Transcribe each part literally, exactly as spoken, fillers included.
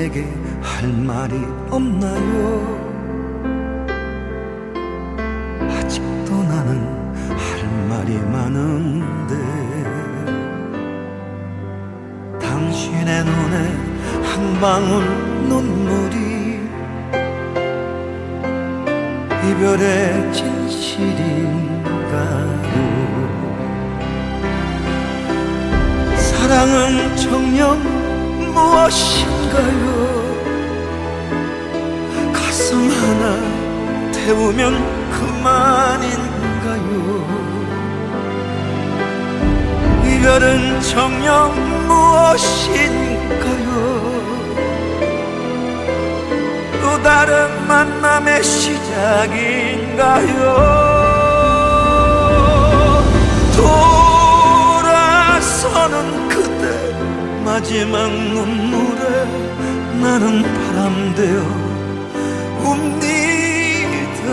나에게 할 말이 없나요? 아직도 나는 할 말이 많은데 당신의 눈에 한 방울 눈물이 이별의 진실인가요? 사랑은 정녕 무엇인가요? 가슴 하나 태우면 그만인가요? 이별은 정녕 무엇인가요? 또 다른 만남의 시작인가요? 돌아서는 그대 마지막 눈물에 나는 바람 되어 웁니다.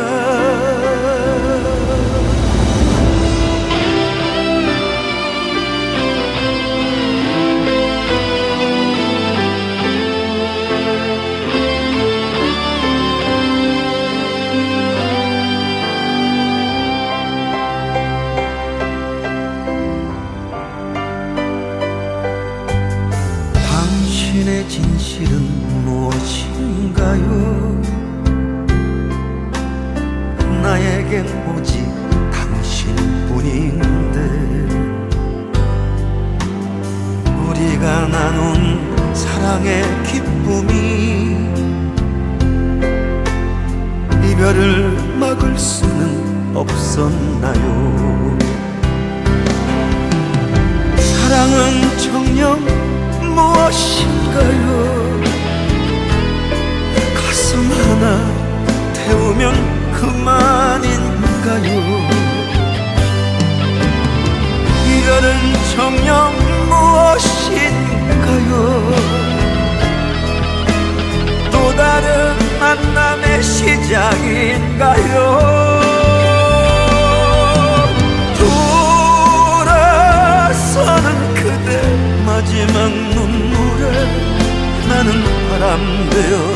당신의 진실은 무엇인가요? 나에겐 오직 당신뿐인데 우리가 나눈 사랑의 기쁨이 이별을 막을 수는 없었나요? 사랑은 정녕 무엇인가요? 가슴 하나 태우면 그만인가요? 이별은 정녕 무엇인가요? 또 다른 만남의 시작인가요? 돌아서는 그대 마지막 눈물에 나는 바람 되어